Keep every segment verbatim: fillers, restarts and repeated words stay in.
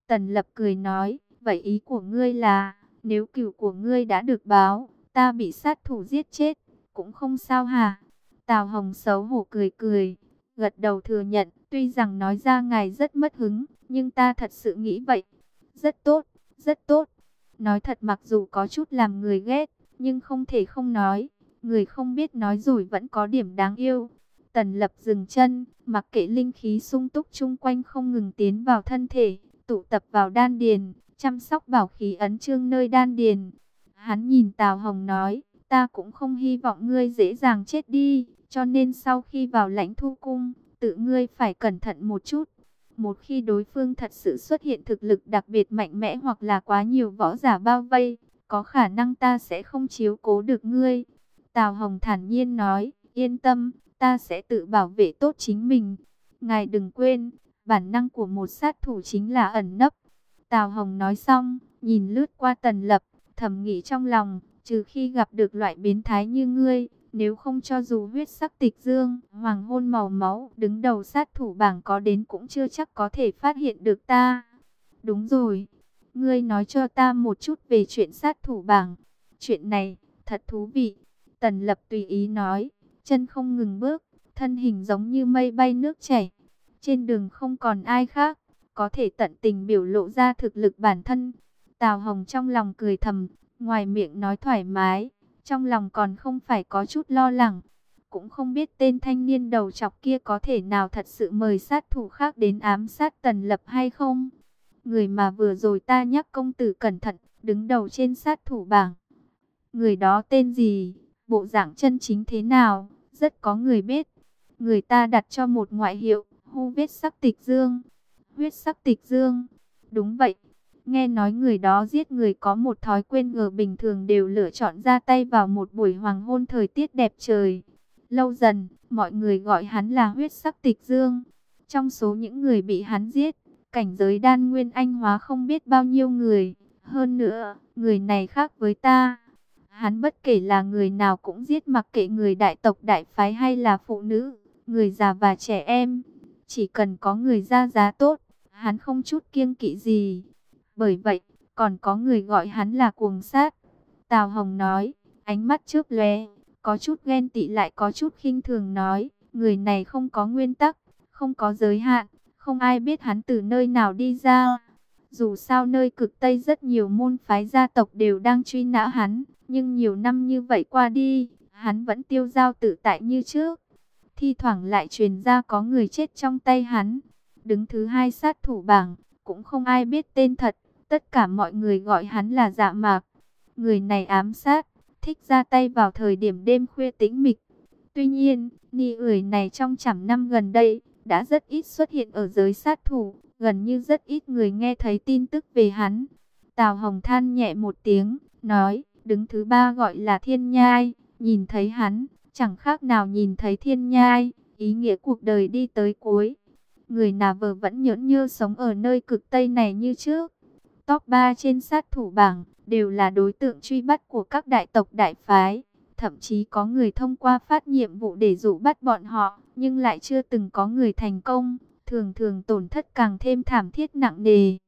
Tần Lập cười nói, vậy ý của ngươi là, nếu cừu của ngươi đã được báo, ta bị sát thủ giết chết, cũng không sao hả? Tào Hồng xấu hổ cười cười, gật đầu thừa nhận, tuy rằng nói ra ngài rất mất hứng, nhưng ta thật sự nghĩ vậy. Rất tốt, rất tốt. Nói thật mặc dù có chút làm người ghét, nhưng không thể không nói. Người không biết nói rồi vẫn có điểm đáng yêu. Tần Lập dừng chân, mặc kệ linh khí sung túc chung quanh không ngừng tiến vào thân thể, tụ tập vào đan điền, chăm sóc bảo khí ấn chương nơi đan điền. Hắn nhìn Tào Hồng nói, ta cũng không hy vọng ngươi dễ dàng chết đi, cho nên sau khi vào Lãnh Thu Cung, tự ngươi phải cẩn thận một chút. Một khi đối phương thật sự xuất hiện thực lực đặc biệt mạnh mẽ hoặc là quá nhiều võ giả bao vây, có khả năng ta sẽ không chiếu cố được ngươi. Tào Hồng thản nhiên nói, yên tâm, ta sẽ tự bảo vệ tốt chính mình. Ngài đừng quên, bản năng của một sát thủ chính là ẩn nấp. Tào Hồng nói xong, nhìn lướt qua Tần Lập, thầm nghĩ trong lòng, trừ khi gặp được loại biến thái như ngươi, nếu không cho dù huyết sắc tịch dương, hoàng hôn màu máu, đứng đầu sát thủ bảng có đến cũng chưa chắc có thể phát hiện được ta. Đúng rồi, ngươi nói cho ta một chút về chuyện sát thủ bảng. Chuyện này, thật thú vị. Tần Lập tùy ý nói, chân không ngừng bước, thân hình giống như mây bay nước chảy. Trên đường không còn ai khác, có thể tận tình biểu lộ ra thực lực bản thân. Tào Hồng trong lòng cười thầm, ngoài miệng nói thoải mái, trong lòng còn không phải có chút lo lắng. Cũng không biết tên thanh niên đầu chọc kia có thể nào thật sự mời sát thủ khác đến ám sát Tần Lập hay không. Người mà vừa rồi ta nhắc công tử cẩn thận, đứng đầu trên sát thủ bảng. Người đó tên gì, bộ dạng chân chính thế nào, rất có người biết. Người ta đặt cho một ngoại hiệu, hu huyết sắc tịch dương. Huyết sắc tịch dương, đúng vậy. Nghe nói người đó giết người có một thói quen ngờ bình thường đều lựa chọn ra tay vào một buổi hoàng hôn thời tiết đẹp trời. Lâu dần, mọi người gọi hắn là huyết sắc tịch dương. Trong số những người bị hắn giết, cảnh giới đan nguyên anh hóa không biết bao nhiêu người. Hơn nữa, người này khác với ta. Hắn bất kể là người nào cũng giết, mặc kệ người đại tộc đại phái hay là phụ nữ, người già và trẻ em. Chỉ cần có người ra giá tốt, hắn không chút kiêng kỵ gì. Bởi vậy, còn có người gọi hắn là cuồng sát. Tào Hồng nói, ánh mắt chớp lóe, có chút ghen tị lại có chút khinh thường nói, người này không có nguyên tắc, không có giới hạn, không ai biết hắn từ nơi nào đi ra. Dù sao nơi cực Tây rất nhiều môn phái gia tộc đều đang truy nã hắn, nhưng nhiều năm như vậy qua đi, hắn vẫn tiêu dao tự tại như trước. Thi thoảng lại truyền ra có người chết trong tay hắn. Đứng thứ hai sát thủ bảng, cũng không ai biết tên thật, tất cả mọi người gọi hắn là Dạ Mạc. Người này ám sát, thích ra tay vào thời điểm đêm khuya tĩnh mịch. Tuy nhiên, ni ủi này trong trăm năm gần đây, đã rất ít xuất hiện ở giới sát thủ, gần như rất ít người nghe thấy tin tức về hắn. Tào Hồng than nhẹ một tiếng, nói, đứng thứ ba gọi là Thiên Nhai, nhìn thấy hắn, chẳng khác nào nhìn thấy thiên nhai, ý nghĩa cuộc đời đi tới cuối. Người nào vờ vẫn nhẫn nhơ sống ở nơi cực Tây này như trước. Top ba trên sát thủ bảng, đều là đối tượng truy bắt của các đại tộc đại phái. Thậm chí có người thông qua phát nhiệm vụ để dụ bắt bọn họ, nhưng lại chưa từng có người thành công, thường thường tổn thất càng thêm thảm thiết nặng nề.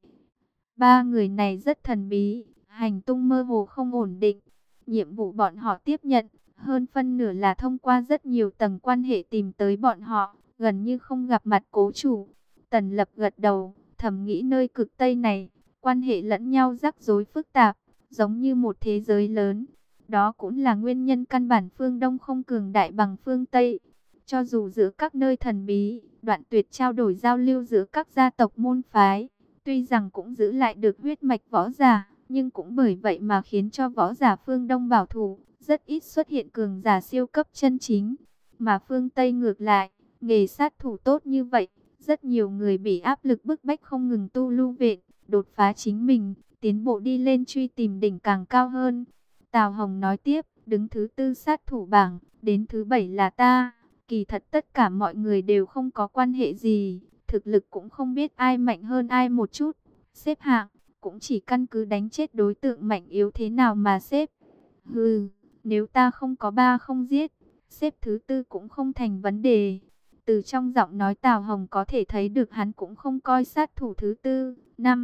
Ba người này rất thần bí, hành tung mơ hồ không ổn định. Nhiệm vụ bọn họ tiếp nhận, hơn phân nửa là thông qua rất nhiều tầng quan hệ tìm tới bọn họ, gần như không gặp mặt cố chủ. Tần Lập gật đầu, thầm nghĩ nơi cực Tây này, quan hệ lẫn nhau rắc rối phức tạp, giống như một thế giới lớn. Đó cũng là nguyên nhân căn bản phương Đông không cường đại bằng phương Tây. Cho dù giữa các nơi thần bí, đoạn tuyệt trao đổi giao lưu giữa các gia tộc môn phái, tuy rằng cũng giữ lại được huyết mạch võ giả, nhưng cũng bởi vậy mà khiến cho võ giả phương Đông bảo thủ, rất ít xuất hiện cường giả siêu cấp chân chính. Mà phương Tây ngược lại, nghề sát thủ tốt như vậy, rất nhiều người bị áp lực bức bách không ngừng tu lưu viện, đột phá chính mình, tiến bộ đi lên truy tìm đỉnh càng cao hơn. Tào Hồng nói tiếp, đứng thứ tư sát thủ bảng, đến thứ bảy là ta. Kỳ thật tất cả mọi người đều không có quan hệ gì, thực lực cũng không biết ai mạnh hơn ai một chút. Xếp hạng, cũng chỉ căn cứ đánh chết đối tượng mạnh yếu thế nào mà xếp. Hừ, nếu ta không có ba không giết, xếp thứ tư cũng không thành vấn đề. Từ trong giọng nói Tào Hồng có thể thấy được hắn cũng không coi sát thủ thứ tư, năm,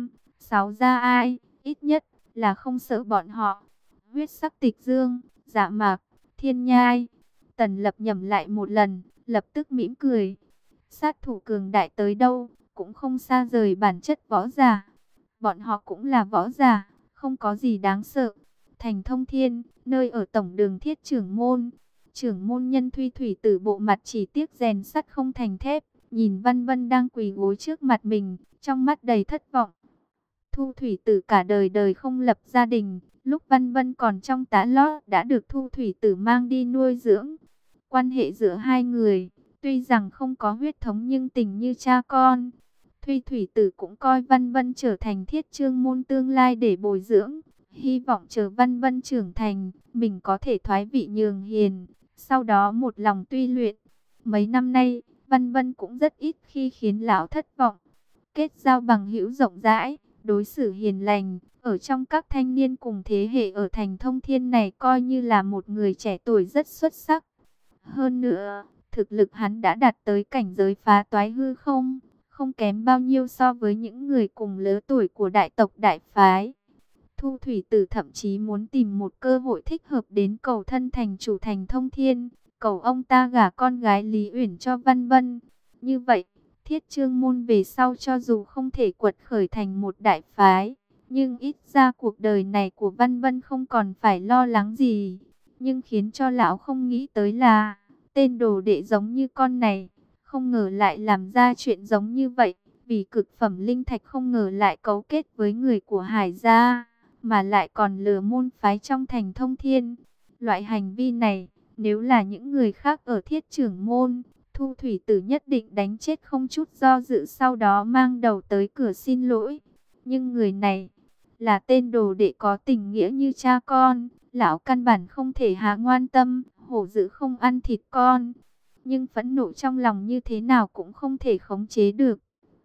Sáu gia ai, ít nhất là không sợ bọn họ. Huyết sắc tịch dương, Dạ Mạc, Thiên Nhai. Tần Lập nhẩm lại một lần, lập tức mỉm cười. Sát thủ cường đại tới đâu, cũng không xa rời bản chất võ giả. Bọn họ cũng là võ giả, không có gì đáng sợ. Thành Thông Thiên, nơi ở tổng đường Thiết trưởng môn. Trưởng môn nhân Thuy Thủy Tử bộ mặt chỉ tiếc rèn sắt không thành thép, nhìn Văn Vân đang quỳ gối trước mặt mình, trong mắt đầy thất vọng. Thu Thủy Tử cả đời đời không lập gia đình, lúc Văn Vân còn trong tá lót đã được Thu Thủy Tử mang đi nuôi dưỡng. Quan hệ giữa hai người, tuy rằng không có huyết thống nhưng tình như cha con. Thuy Thủy Tử cũng coi Văn Vân trở thành thiết chương môn tương lai để bồi dưỡng. Hy vọng chờ Văn Vân trưởng thành, mình có thể thoái vị nhường hiền, sau đó một lòng tuy luyện. Mấy năm nay, Văn Vân cũng rất ít khi khiến lão thất vọng. Kết giao bằng hữu rộng rãi, đối xử hiền lành, ở trong các thanh niên cùng thế hệ ở thành Thông Thiên này coi như là một người trẻ tuổi rất xuất sắc. Hơn nữa, thực lực hắn đã đạt tới cảnh giới phá toái hư không, không kém bao nhiêu so với những người cùng lứa tuổi của đại tộc đại phái. Thu Thủy Tử thậm chí muốn tìm một cơ hội thích hợp đến cầu thân thành chủ thành Thông Thiên, cầu ông ta gả con gái Lý Uyển cho Văn Vân. Như vậy, Thiết Chương môn về sau cho dù không thể quật khởi thành một đại phái, nhưng ít ra cuộc đời này của Văn Vân không còn phải lo lắng gì. Nhưng khiến cho lão không nghĩ tới là, tên đồ đệ giống như con này, không ngờ lại làm ra chuyện giống như vậy. Vì cực phẩm linh thạch không ngờ lại cấu kết với người của Hải gia, mà lại còn lừa môn phái trong thành Thông Thiên. Loại hành vi này, nếu là những người khác ở Thiết trưởng môn, Thu Thủy Tử nhất định đánh chết không chút do dự, sau đó mang đầu tới cửa xin lỗi. Nhưng người này, là tên đồ đệ có tình nghĩa như cha con, lão căn bản không thể hạ ngoan tâm, hổ dữ không ăn thịt con. Nhưng phẫn nộ trong lòng như thế nào cũng không thể khống chế được.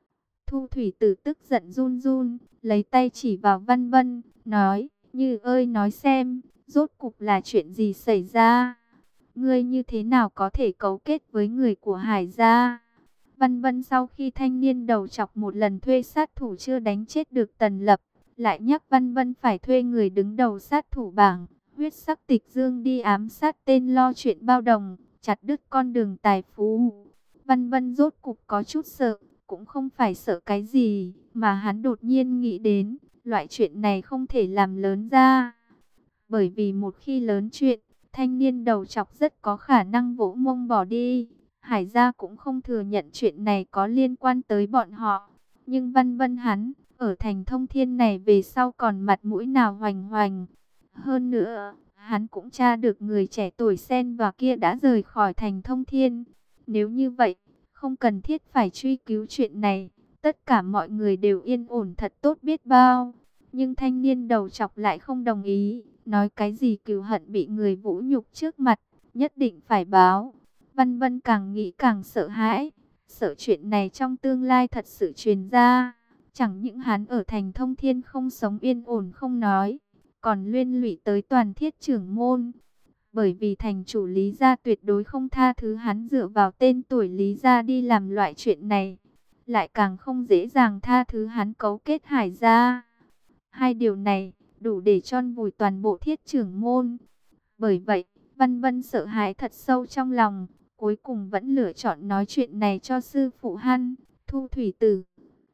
Thu Thủy Tử tức giận run run, lấy tay chỉ vào Văn Vân, nói, Như ơi nói xem, rốt cục là chuyện gì xảy ra? Ngươi như thế nào có thể cấu kết với người của Hải gia? Văn Vân sau khi thanh niên đầu chọc một lần thuê sát thủ chưa đánh chết được Tần Lập, lại nhắc Văn Vân phải thuê người đứng đầu sát thủ bảng, huyết sắc tịch dương đi ám sát tên lo chuyện bao đồng, chặt đứt con đường tài phú. Văn Vân rốt cục có chút sợ, cũng không phải sợ cái gì, mà hắn đột nhiên nghĩ đến, loại chuyện này không thể làm lớn ra. Bởi vì một khi lớn chuyện, thanh niên đầu chọc rất có khả năng vỗ mông bỏ đi. Hải gia cũng không thừa nhận chuyện này có liên quan tới bọn họ. Nhưng Văn Vân hắn, ở thành Thông Thiên này về sau còn mặt mũi nào hoành hoành. Hơn nữa, hắn cũng tra được người trẻ tuổi Sen và kia đã rời khỏi thành Thông Thiên. Nếu như vậy, không cần thiết phải truy cứu chuyện này. Tất cả mọi người đều yên ổn thật tốt biết bao. Nhưng thanh niên đầu chọc lại không đồng ý. Nói cái gì cừu hận bị người vũ nhục trước mặt, nhất định phải báo. Văn Vân càng nghĩ càng sợ hãi, sợ chuyện này trong tương lai thật sự truyền ra. Chẳng những hắn ở thành Thông Thiên không sống yên ổn không nói, còn liên lụy tới toàn Thiết trưởng môn. Bởi vì thành chủ Lý gia tuyệt đối không tha thứ hắn dựa vào tên tuổi Lý gia đi làm loại chuyện này. Lại càng không dễ dàng tha thứ hắn cấu kết Hải gia. Hai điều này đủ để chôn vùi toàn bộ Thiết trưởng môn. Bởi vậy, Văn Vân sợ hãi thật sâu trong lòng, cuối cùng vẫn lựa chọn nói chuyện này cho sư phụ hắn, Thu Thủy Tử.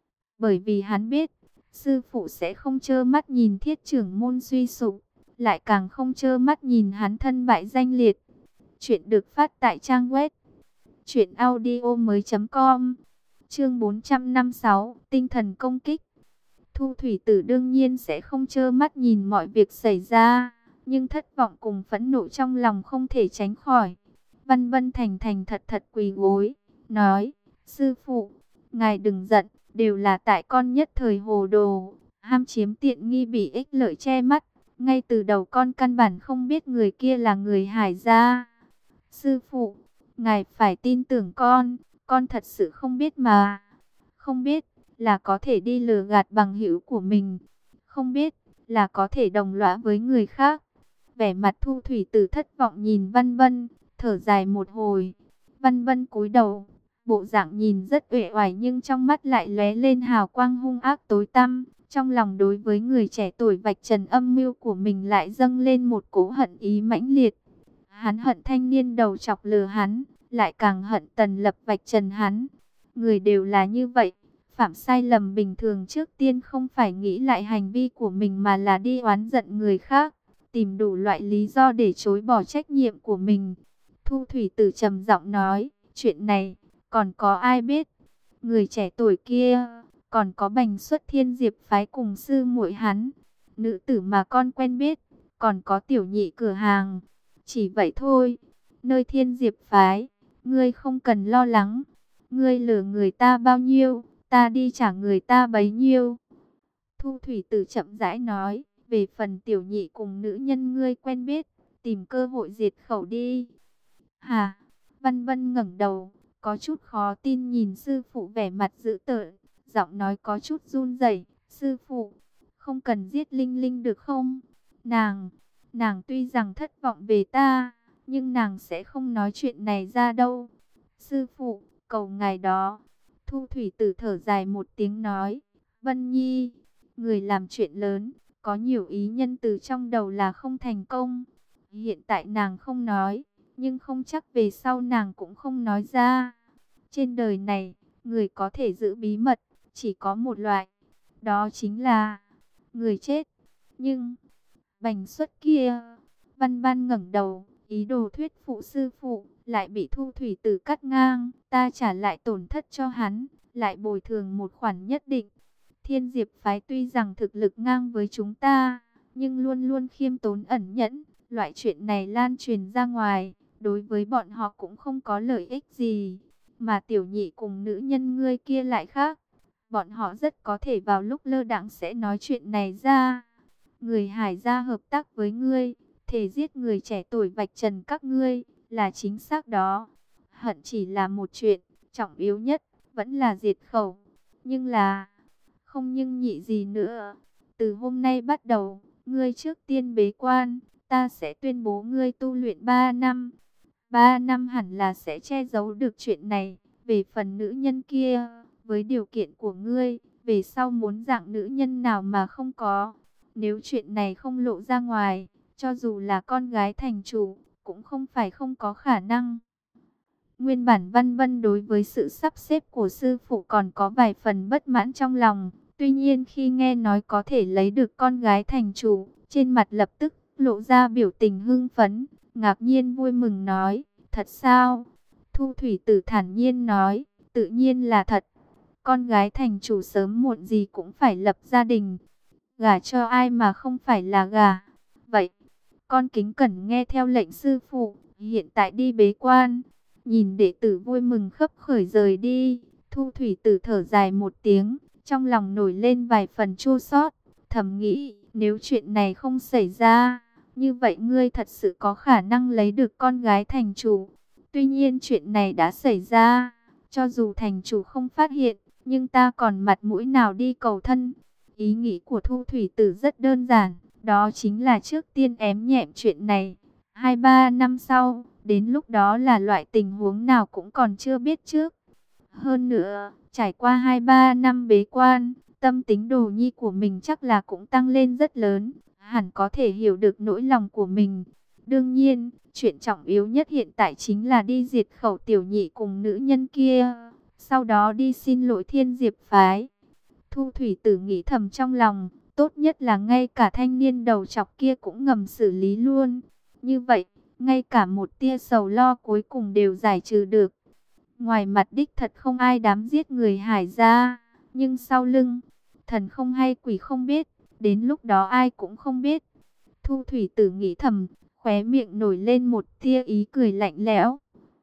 Bởi vì hắn biết, sư phụ sẽ không trơ mắt nhìn Thiết trưởng môn suy sụp, lại càng không trơ mắt nhìn hắn thân bại danh liệt. Chuyện được phát tại trang web truyện audio mới chấm com. Chương bốn trăm năm mươi sáu, tinh thần công kích. Thu Thủy Tử đương nhiên sẽ không trơ mắt nhìn mọi việc xảy ra, nhưng thất vọng cùng phẫn nộ trong lòng không thể tránh khỏi. Văn Vân thành thành thật thật quỳ gối, nói, sư phụ, ngài đừng giận, đều là tại con nhất thời hồ đồ, ham chiếm tiện nghi bị ích lợi che mắt, ngay từ đầu con căn bản không biết người kia là người Hải gia. Sư phụ, ngài phải tin tưởng con, con thật sự không biết mà, không biết là có thể đi lừa gạt bằng hữu của mình, không biết là có thể đồng lõa với người khác. Vẻ mặt Thu Thủy Tử thất vọng nhìn Văn Vân, thở dài một hồi. Văn Vân cúi đầu, bộ dạng nhìn rất uể oải nhưng trong mắt lại lóe lên hào quang hung ác tối tăm. Trong lòng đối với người trẻ tuổi vạch trần âm mưu của mình lại dâng lên một cỗ hận ý mãnh liệt. Hắn hận thanh niên đầu chọc lừa hắn, lại càng hận Tần Lập vạch trần hắn. Người đều là như vậy, phạm sai lầm bình thường trước tiên không phải nghĩ lại hành vi của mình mà là đi oán giận người khác, tìm đủ loại lý do để chối bỏ trách nhiệm của mình. Thu Thủy Tử trầm giọng nói, chuyện này còn có ai biết? Người trẻ tuổi kia, còn có Bành Xuất Thiên Diệp phái cùng sư muội hắn, nữ tử mà con quen biết, còn có tiểu nhị cửa hàng. Chỉ vậy thôi, nơi Thiên Diệp phái, ngươi không cần lo lắng. Ngươi lừa người ta bao nhiêu, ta đi trả người ta bấy nhiêu. Thu Thủy Tử chậm rãi nói, về phần tiểu nhị cùng nữ nhân ngươi quen biết, tìm cơ hội diệt khẩu đi. Hà, Văn Vân ngẩng đầu, có chút khó tin nhìn sư phụ vẻ mặt dữ tợn, giọng nói có chút run rẩy. Sư phụ, không cần giết Linh Linh được không? Nàng, nàng tuy rằng thất vọng về ta, nhưng nàng sẽ không nói chuyện này ra đâu. Sư phụ, cầu ngài đó. Thu Thủy Tử thở dài một tiếng nói, Vân Nhi, người làm chuyện lớn, có nhiều ý nhân từ trong đầu là không thành công. Hiện tại nàng không nói, nhưng không chắc về sau nàng cũng không nói ra. Trên đời này, người có thể giữ bí mật, chỉ có một loại, đó chính là người chết. Nhưng, Bành Xuất kia, Văn Ban ngẩng đầu, ý đồ thuyết phụ sư phụ, lại bị Thu Thủy Tử cắt ngang. Ta trả lại tổn thất cho hắn, lại bồi thường một khoản nhất định. Thiên Diệp phái tuy rằng thực lực ngang với chúng ta, nhưng luôn luôn khiêm tốn ẩn nhẫn. Loại chuyện này lan truyền ra ngoài, đối với bọn họ cũng không có lợi ích gì. Mà tiểu nhị cùng nữ nhân ngươi kia lại khác. Bọn họ rất có thể vào lúc lơ đãng sẽ nói chuyện này ra. Người Hải gia hợp tác với ngươi, thể giết người trẻ tuổi vạch trần các ngươi, là chính xác đó. Hận chỉ là một chuyện, trọng yếu nhất, vẫn là diệt khẩu. Nhưng là, không nhưng nhị gì nữa. Từ hôm nay bắt đầu, ngươi trước tiên bế quan, ta sẽ tuyên bố ngươi tu luyện ba năm. Ba năm hẳn là sẽ che giấu được chuyện này. Về phần nữ nhân kia, với điều kiện của ngươi, về sau muốn dạng nữ nhân nào mà không có. Nếu chuyện này không lộ ra ngoài, cho dù là con gái thành chủ, cũng không phải không có khả năng. Nguyên bản Văn Vân đối với sự sắp xếp của sư phụ còn có vài phần bất mãn trong lòng. Tuy nhiên khi nghe nói có thể lấy được con gái thành chủ, trên mặt lập tức lộ ra biểu tình hưng phấn, ngạc nhiên vui mừng nói, thật sao? Thu Thủy Tử thản nhiên nói, tự nhiên là thật. Con gái thành chủ sớm muộn gì cũng phải lập gia đình. Gả cho ai mà không phải là gả. Vậy, con kính cẩn nghe theo lệnh sư phụ, hiện tại đi bế quan. Nhìn đệ tử vui mừng khấp khởi rời đi, Thu Thủy Tử thở dài một tiếng, trong lòng nổi lên vài phần chua xót, thầm nghĩ, nếu chuyện này không xảy ra, như vậy ngươi thật sự có khả năng lấy được con gái thành chủ. Tuy nhiên chuyện này đã xảy ra, cho dù thành chủ không phát hiện, nhưng ta còn mặt mũi nào đi cầu thân. Ý nghĩ của Thu Thủy Tử rất đơn giản, đó chính là trước tiên ém nhẹm chuyện này. Hai ba năm sau, đến lúc đó là loại tình huống nào cũng còn chưa biết trước. Hơn nữa, trải qua hai ba năm bế quan, tâm tính Đồ Nhi của mình chắc là cũng tăng lên rất lớn, hẳn có thể hiểu được nỗi lòng của mình. Đương nhiên, chuyện trọng yếu nhất hiện tại chính là đi diệt khẩu tiểu nhị cùng nữ nhân kia, sau đó đi xin lỗi Thiên Diệp phái. Thu Thủy Tử nghĩ thầm trong lòng, tốt nhất là ngay cả thanh niên đầu chọc kia cũng ngầm xử lý luôn. Như vậy, ngay cả một tia sầu lo cuối cùng đều giải trừ được. Ngoài mặt đích thật không ai dám giết người Hải gia, nhưng sau lưng, thần không hay quỷ không biết, đến lúc đó ai cũng không biết. Thu Thủy Tử nghĩ thầm, khóe miệng nổi lên một tia ý cười lạnh lẽo.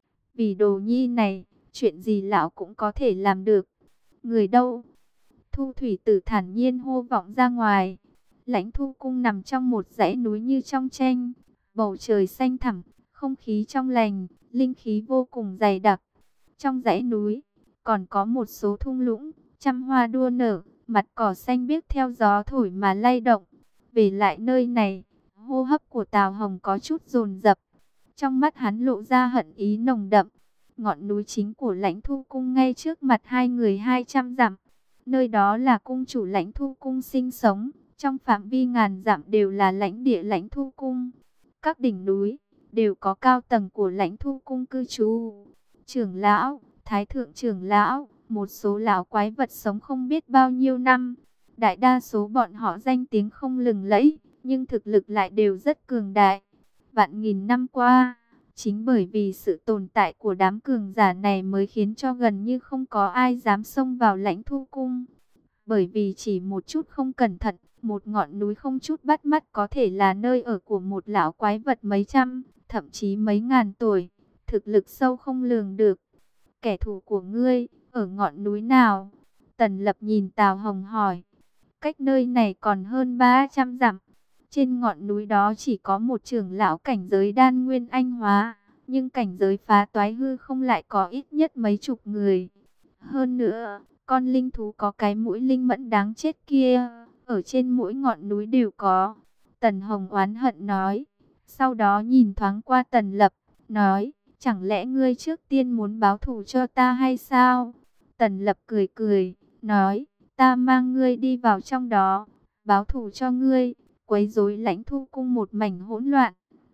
Vì Đồ Nhi này, chuyện gì lão cũng có thể làm được. Người đâu? Thu Thủy Tử thản nhiên hô vọng ra ngoài. Lãnh Thu cung nằm trong một dãy núi như trong tranh, bầu trời xanh thẳm, không khí trong lành, linh khí vô cùng dày đặc. Trong dãy núi, còn có một số thung lũng, trăm hoa đua nở, mặt cỏ xanh biếc theo gió thổi mà lay động. Về lại nơi này, hô hấp của Tào Hồng có chút dồn dập. Trong mắt hắn lộ ra hận ý nồng đậm. Ngọn núi chính của Lãnh Thu cung ngay trước mặt hai người hai trăm dặm. Nơi đó là cung chủ Lãnh Thu Cung sinh sống, trong phạm vi ngàn dặm đều là lãnh địa Lãnh Thu Cung. Các đỉnh núi đều có cao tầng của Lãnh Thu Cung cư trú. Trưởng lão, thái thượng trưởng lão, một số lão quái vật sống không biết bao nhiêu năm. Đại đa số bọn họ danh tiếng không lừng lẫy, nhưng thực lực lại đều rất cường đại. Vạn nghìn năm qua, chính bởi vì sự tồn tại của đám cường giả này mới khiến cho gần như không có ai dám xông vào Lãnh Thu Cung. Bởi vì chỉ một chút không cẩn thận, một ngọn núi không chút bắt mắt có thể là nơi ở của một lão quái vật mấy trăm, thậm chí mấy ngàn tuổi. Thực lực sâu không lường được. Kẻ thù của ngươi, ở ngọn núi nào? Tần Lập nhìn Tào Hồng hỏi. Cách nơi này còn hơn ba trăm dặm. Trên ngọn núi đó chỉ có một trưởng lão cảnh giới đan nguyên anh hóa, nhưng cảnh giới phá toái hư không lại có ít nhất mấy chục người. Hơn nữa, con linh thú có cái mũi linh mẫn đáng chết kia, ở trên mỗi ngọn núi đều có. Tần Hồng oán hận nói. Sau đó nhìn thoáng qua Tần Lập, nói, chẳng lẽ ngươi trước tiên muốn báo thù cho ta hay sao? Tần Lập cười cười, nói, ta mang ngươi đi vào trong đó, báo thù cho ngươi, quấy rối Lãnh Thu Cung một mảnh hỗn loạn.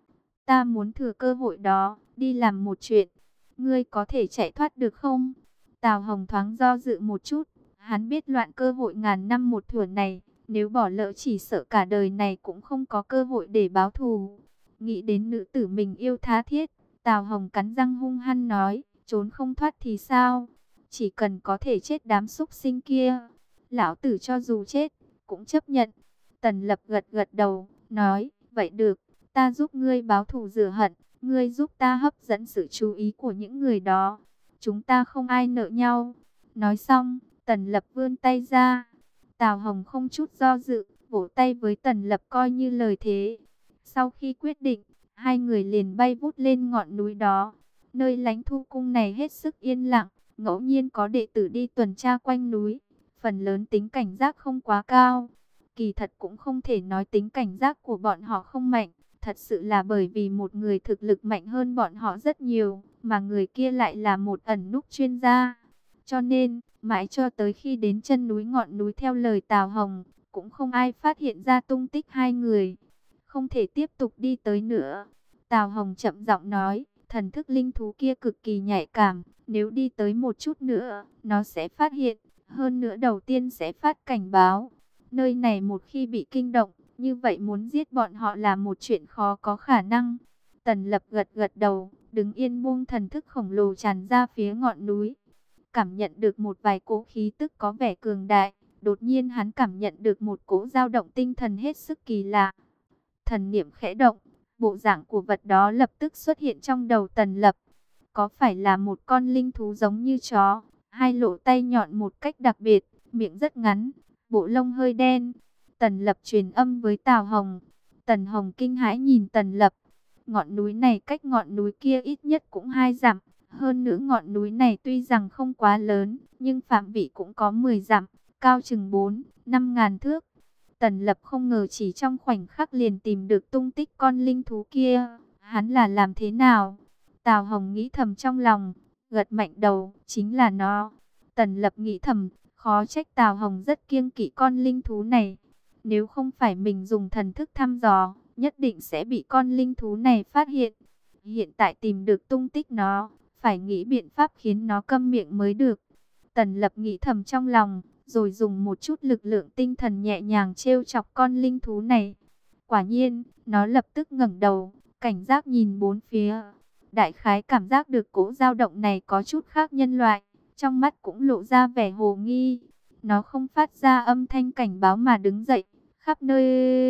Ta muốn thừa cơ hội đó, đi làm một chuyện, ngươi có thể chạy thoát được không? Tào Hồng thoáng do dự một chút, hắn biết loạn cơ hội ngàn năm một thủa này, nếu bỏ lỡ chỉ sợ cả đời này cũng không có cơ hội để báo thù. Nghĩ đến nữ tử mình yêu tha thiết, Tào Hồng cắn răng hung hăng nói, trốn không thoát thì sao? Chỉ cần có thể chết đám súc sinh kia, lão tử cho dù chết, cũng chấp nhận. Tần Lập gật gật đầu, nói, vậy được, ta giúp ngươi báo thù rửa hận, ngươi giúp ta hấp dẫn sự chú ý của những người đó. Chúng ta không ai nợ nhau. Nói xong, Tần Lập vươn tay ra. Tào Hồng không chút do dự, vỗ tay với Tần Lập coi như lời thế. Sau khi quyết định, hai người liền bay vút lên ngọn núi đó. Nơi Lãnh Thu Cung này hết sức yên lặng, ngẫu nhiên có đệ tử đi tuần tra quanh núi. Phần lớn tính cảnh giác không quá cao. Kỳ thật cũng không thể nói tính cảnh giác của bọn họ không mạnh. Thật sự là bởi vì một người thực lực mạnh hơn bọn họ rất nhiều, mà người kia lại là một ẩn núp chuyên gia. Cho nên, mãi cho tới khi đến chân núi ngọn núi theo lời Tào Hồng, cũng không ai phát hiện ra tung tích hai người. Không thể tiếp tục đi tới nữa. Tào Hồng chậm giọng nói, thần thức linh thú kia cực kỳ nhạy cảm, nếu đi tới một chút nữa, nó sẽ phát hiện, hơn nữa đầu tiên sẽ phát cảnh báo. Nơi này một khi bị kinh động, như vậy muốn giết bọn họ là một chuyện khó có khả năng. Tần Lập gật gật đầu, đứng yên buông thần thức khổng lồ tràn ra phía ngọn núi. Cảm nhận được một vài cỗ khí tức có vẻ cường đại, đột nhiên hắn cảm nhận được một cỗ dao động tinh thần hết sức kỳ lạ. Thần niệm khẽ động, bộ dạng của vật đó lập tức xuất hiện trong đầu Tần Lập. Có phải là một con linh thú giống như chó, hai lỗ tay nhọn một cách đặc biệt, miệng rất ngắn, bộ lông hơi đen. Tần Lập truyền âm với Tào Hồng. Tần Hồng kinh hãi nhìn Tần Lập. Ngọn núi này cách ngọn núi kia ít nhất cũng hai dặm. Hơn nữa ngọn núi này tuy rằng không quá lớn, nhưng phạm vị cũng có mười dặm, cao chừng bốn, năm ngàn thước. Tần Lập không ngờ chỉ trong khoảnh khắc liền tìm được tung tích con linh thú kia. Hắn là làm thế nào? Tào Hồng nghĩ thầm trong lòng, gật mạnh đầu, chính là nó. Tần Lập nghĩ thầm, khó trách Tào Hồng rất kiêng kỵ con linh thú này. Nếu không phải mình dùng thần thức thăm dò, nhất định sẽ bị con linh thú này phát hiện. Hiện tại tìm được tung tích nó, phải nghĩ biện pháp khiến nó câm miệng mới được. Tần Lập nghĩ thầm trong lòng, rồi dùng một chút lực lượng tinh thần nhẹ nhàng trêu chọc con linh thú này. Quả nhiên, nó lập tức ngẩng đầu, cảnh giác nhìn bốn phía. Đại khái cảm giác được cỗ dao động này có chút khác nhân loại, trong mắt cũng lộ ra vẻ hồ nghi. Nó không phát ra âm thanh cảnh báo mà đứng dậy, khắp nơi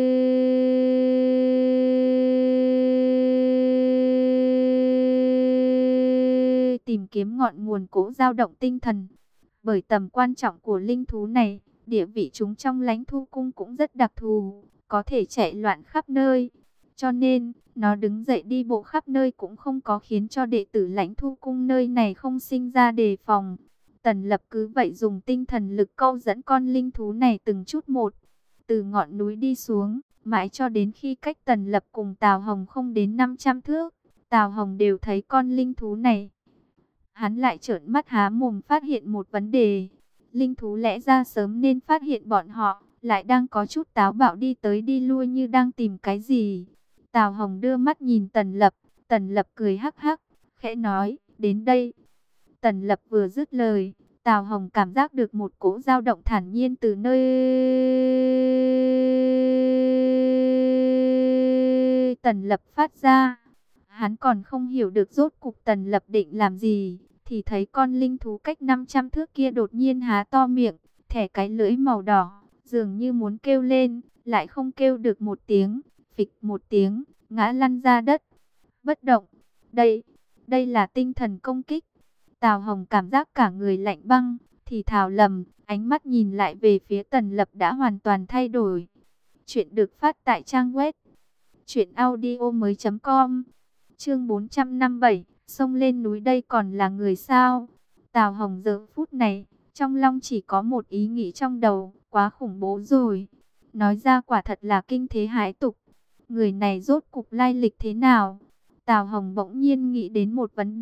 tìm kiếm ngọn nguồn cỗ dao động tinh thần. Bởi tầm quan trọng của linh thú này, địa vị chúng trong Lãnh Thu Cung cũng rất đặc thù, có thể chạy loạn khắp nơi. Cho nên, nó đứng dậy đi bộ khắp nơi cũng không có khiến cho đệ tử Lãnh Thu Cung nơi này không sinh ra đề phòng. Tần Lập cứ vậy dùng tinh thần lực câu dẫn con linh thú này từng chút một, từ ngọn núi đi xuống, mãi cho đến khi cách Tần Lập cùng Tào Hồng không đến năm trăm thước, Tào Hồng đều thấy con linh thú này. Hắn lại trợn mắt há mồm phát hiện một vấn đề. Linh thú lẽ ra sớm nên phát hiện bọn họ, lại đang có chút táo bạo đi tới đi lui như đang tìm cái gì. Tào Hồng đưa mắt nhìn Tần Lập, Tần Lập cười hắc hắc, khẽ nói, đến đây. Tần Lập vừa dứt lời, Tào Hồng cảm giác được một cỗ dao động thản nhiên từ nơi Tần Lập phát ra. Hắn còn không hiểu được rốt cục Tần Lập định làm gì, thì thấy con linh thú cách năm trăm thước kia đột nhiên há to miệng, thẻ cái lưỡi màu đỏ, dường như muốn kêu lên, lại không kêu được một tiếng, phịch một tiếng, ngã lăn ra đất, bất động. Đây, đây là tinh thần công kích. Tào Hồng cảm giác cả người lạnh băng, thì thào lầm, ánh mắt nhìn lại về phía Tần Lập đã hoàn toàn thay đổi. Chuyện được phát tại trang web truyện audio mới chấm com. Chương bốn trăm năm mươi bảy, xông lên núi đây còn là người sao? Tào Hồng giờ phút này, trong lòng chỉ có một ý nghĩ trong đầu, quá khủng bố rồi. Nói ra quả thật là kinh thế hãi tục. Người này rốt cục lai lịch thế nào? Tào Hồng bỗng nhiên nghĩ đến một vấn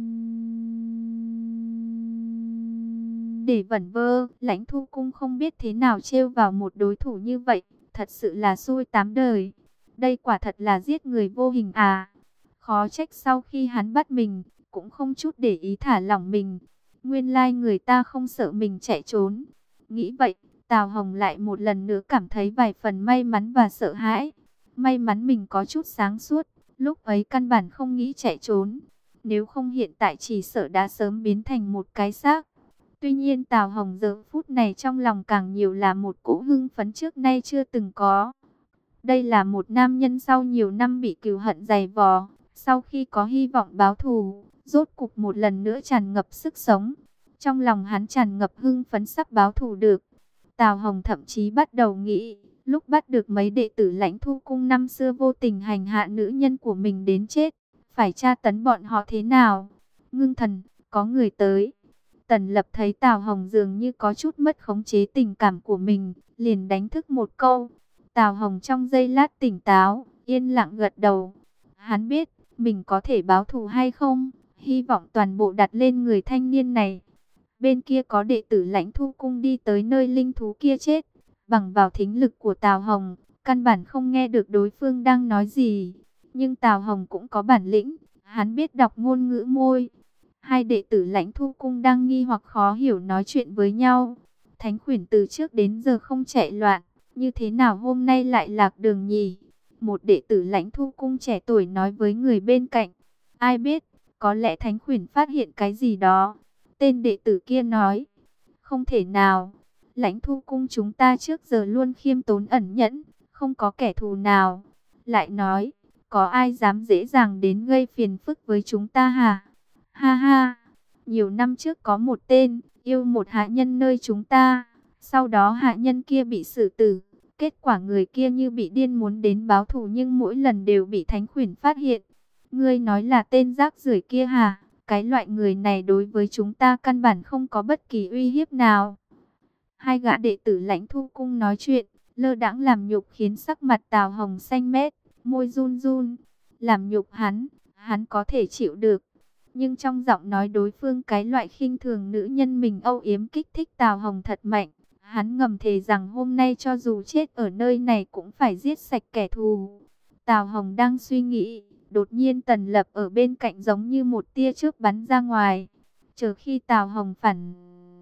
đề vẩn vơ. Lãnh Thu Cung không biết thế nào trêu vào một đối thủ như vậy, thật sự là xui tám đời. Đây quả thật là giết người vô hình à. Khó trách sau khi hắn bắt mình, cũng không chút để ý thả lỏng mình. Nguyên lai người ta không sợ mình chạy trốn. Nghĩ vậy, Tào Hồng lại một lần nữa cảm thấy vài phần may mắn và sợ hãi. May mắn mình có chút sáng suốt, lúc ấy căn bản không nghĩ chạy trốn. Nếu không hiện tại chỉ sợ đã sớm biến thành một cái xác. Tuy nhiên Tào Hồng giờ phút này trong lòng càng nhiều là một cỗ hưng phấn trước nay chưa từng có. Đây là một nam nhân sau nhiều năm bị cừu hận dày vò, sau khi có hy vọng báo thù, rốt cục một lần nữa tràn ngập sức sống. Trong lòng hắn tràn ngập hưng phấn sắp báo thù được. Tào Hồng thậm chí bắt đầu nghĩ, lúc bắt được mấy đệ tử Lãnh Thu Cung năm xưa vô tình hành hạ nữ nhân của mình đến chết, phải tra tấn bọn họ thế nào. Ngưng thần, có người tới. Tần Lập thấy Tào Hồng dường như có chút mất khống chế tình cảm của mình, liền đánh thức một câu. Tào Hồng trong giây lát tỉnh táo, yên lặng gật đầu. Hắn biết, mình có thể báo thù hay không, hy vọng toàn bộ đặt lên người thanh niên này. Bên kia có đệ tử Lãnh Thu Cung đi tới nơi linh thú kia chết. Bằng vào thính lực của Tào Hồng, căn bản không nghe được đối phương đang nói gì. Nhưng Tào Hồng cũng có bản lĩnh, hắn biết đọc ngôn ngữ môi. Hai đệ tử Lãnh Thu Cung đang nghi hoặc khó hiểu nói chuyện với nhau. Thánh Khuyển từ trước đến giờ không chạy loạn, như thế nào hôm nay lại lạc đường nhỉ? Một đệ tử Lãnh Thu Cung trẻ tuổi nói với người bên cạnh. Ai biết, có lẽ Thánh Khuyển phát hiện cái gì đó. Tên đệ tử kia nói, không thể nào. Lãnh Thu Cung chúng ta trước giờ luôn khiêm tốn ẩn nhẫn, không có kẻ thù nào. Lại nói, có ai dám dễ dàng đến gây phiền phức với chúng ta hả? Ha ha, nhiều năm trước có một tên, yêu một hạ nhân nơi chúng ta. Sau đó hạ nhân kia bị xử tử. Kết quả người kia như bị điên muốn đến báo thù nhưng mỗi lần đều bị Thánh Khuyển phát hiện. Ngươi nói là tên rác rưởi kia hả? Cái loại người này đối với chúng ta căn bản không có bất kỳ uy hiếp nào. Hai gã đệ tử Lãnh Thu Cung nói chuyện, lơ đãng làm nhục khiến sắc mặt Tào Hồng xanh mét, môi run run. Làm nhục hắn, hắn có thể chịu được. Nhưng trong giọng nói đối phương cái loại khinh thường nữ nhân mình âu yếm kích thích Tào Hồng thật mạnh. Hắn ngầm thề rằng hôm nay cho dù chết ở nơi này cũng phải giết sạch kẻ thù. Tào Hồng đang suy nghĩ, đột nhiên Tần Lập ở bên cạnh giống như một tia chớp bắn ra ngoài. Chờ khi Tào Hồng phản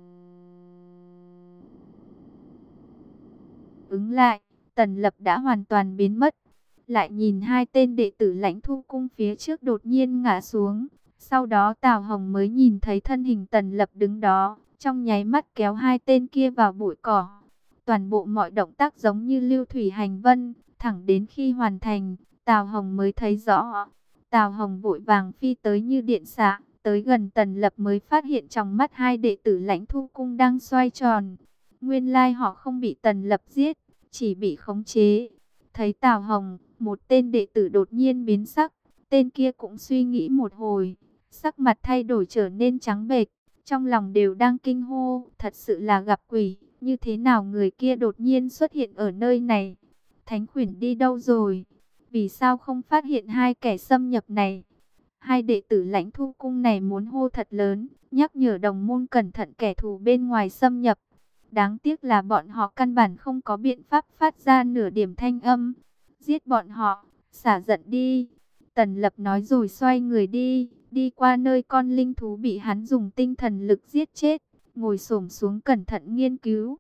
ứng lại, Tần Lập đã hoàn toàn biến mất. Lại nhìn hai tên đệ tử Lãnh Thu Cung phía trước đột nhiên ngã xuống. Sau đó Tào Hồng mới nhìn thấy thân hình Tần Lập đứng đó, trong nháy mắt kéo hai tên kia vào bụi cỏ. Toàn bộ mọi động tác giống như lưu thủy hành vân, thẳng đến khi hoàn thành, Tào Hồng mới thấy rõ. Tào Hồng vội vàng phi tới như điện xạ, tới gần Tần Lập mới phát hiện trong mắt hai đệ tử Lãnh Thu Cung đang xoay tròn. Nguyên lai họ không bị Tần Lập giết, chỉ bị khống chế. Thấy Tào Hồng, một tên đệ tử đột nhiên biến sắc, tên kia cũng suy nghĩ một hồi, sắc mặt thay đổi trở nên trắng bệch, trong lòng đều đang kinh hô, thật sự là gặp quỷ, như thế nào người kia đột nhiên xuất hiện ở nơi này? Thánh Khuyển đi đâu rồi? Vì sao không phát hiện hai kẻ xâm nhập này? Hai đệ tử Lãnh Thu Cung này muốn hô thật lớn, nhắc nhở đồng môn cẩn thận kẻ thù bên ngoài xâm nhập. Đáng tiếc là bọn họ căn bản không có biện pháp phát ra nửa điểm thanh âm. Giết bọn họ, xả giận đi. Tần Lập nói rồi xoay người đi, đi qua nơi con linh thú bị hắn dùng tinh thần lực giết chết, ngồi xổm xuống cẩn thận nghiên cứu.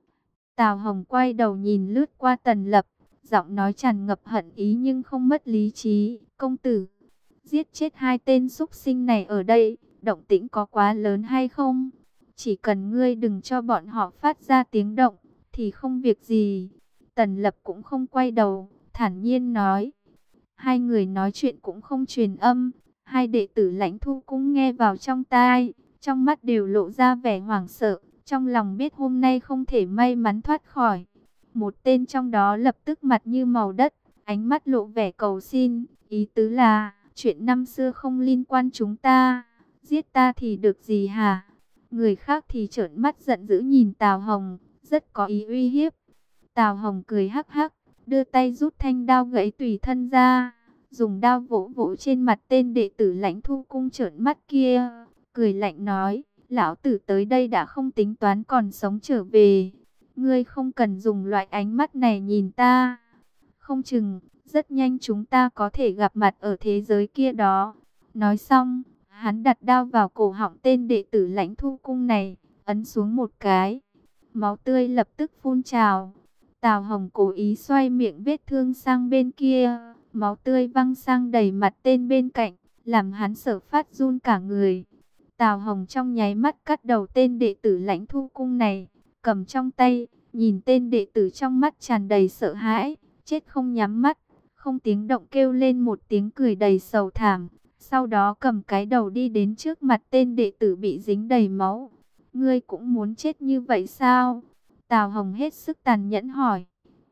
Tào Hồng quay đầu nhìn lướt qua Tần Lập, giọng nói tràn ngập hận ý nhưng không mất lý trí. Công tử, giết chết hai tên súc sinh này ở đây, động tĩnh có quá lớn hay không? Chỉ cần ngươi đừng cho bọn họ phát ra tiếng động, thì không việc gì. Tần Lập cũng không quay đầu, thản nhiên nói. Hai người nói chuyện cũng không truyền âm. Hai đệ tử Lãnh Thu cũng nghe vào trong tai, trong mắt đều lộ ra vẻ hoảng sợ, trong lòng biết hôm nay không thể may mắn thoát khỏi. Một tên trong đó lập tức mặt như màu đất, ánh mắt lộ vẻ cầu xin, ý tứ là, chuyện năm xưa không liên quan chúng ta, giết ta thì được gì hả? Người khác thì trợn mắt giận dữ nhìn Tào Hồng, rất có ý uy hiếp. Tào Hồng cười hắc hắc, đưa tay rút thanh đao gãy tùy thân ra, dùng đao vỗ vỗ trên mặt tên đệ tử Lãnh Thu cung trợn mắt kia, cười lạnh nói, lão tử tới đây đã không tính toán còn sống trở về, ngươi không cần dùng loại ánh mắt này nhìn ta, không chừng rất nhanh chúng ta có thể gặp mặt ở thế giới kia đó. Nói xong, hắn đặt đao vào cổ họng tên đệ tử Lãnh Thu cung này, ấn xuống một cái, máu tươi lập tức phun trào. Tào Hồng cố ý xoay miệng vết thương sang bên kia, máu tươi văng sang đầy mặt tên bên cạnh, làm hắn sợ phát run cả người. Tào Hồng trong nháy mắt cắt đầu tên đệ tử Lãnh Thu cung này, cầm trong tay, nhìn tên đệ tử trong mắt tràn đầy sợ hãi, chết không nhắm mắt, không tiếng động kêu lên một tiếng cười đầy sầu thảm, sau đó cầm cái đầu đi đến trước mặt tên đệ tử bị dính đầy máu. Ngươi cũng muốn chết như vậy sao? Tào Hồng hết sức tàn nhẫn hỏi.